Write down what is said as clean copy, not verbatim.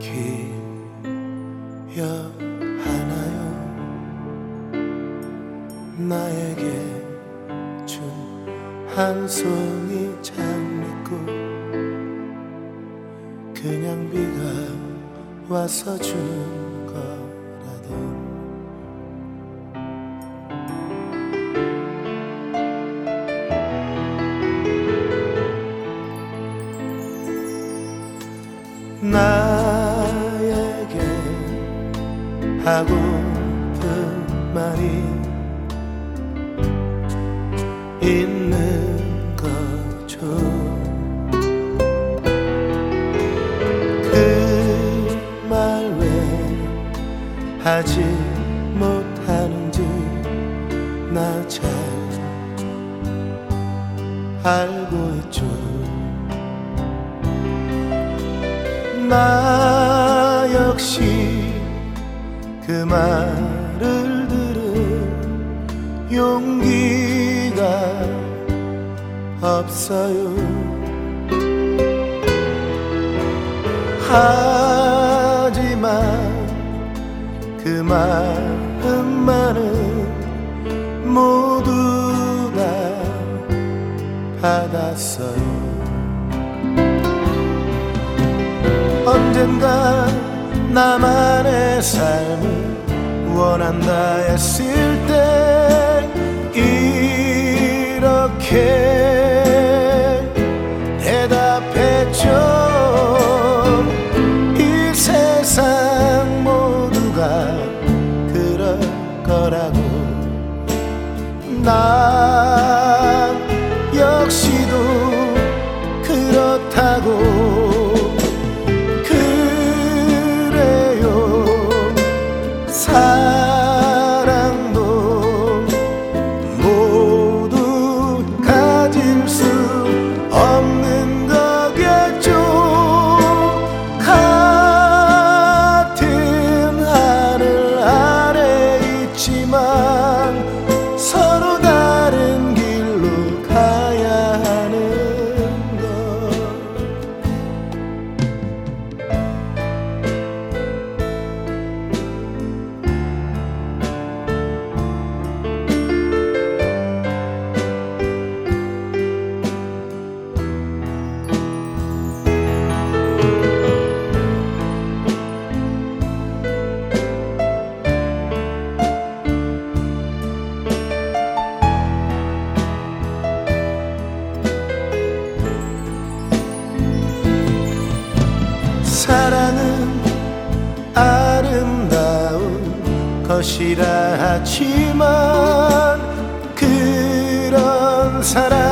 기억하나요? 나에게 준 한 송이 장미꽃, 그냥 비가 와서 준 거라던. 나에게 하고픈 말이 있는 거죠. 그 말 왜 하지 못하는지 나 잘 알고 있죠. 나 역시 그 말을 들은 용기가 없어요. 하지만 그 마음만은 모두 다 받았어요. 언젠가 나만의 삶을 원한다 했을 때 이렇게 대답했죠. 이 세상 모두가 그럴 거라고. 난 역시도 그렇다고. 사랑도 모두 가질 수 없는 거겠죠. 같은 하늘 아래 있지만 서로 다른 길로 가야 하는 것. 사랑은 아름다운 것이라 하지만 그런 사랑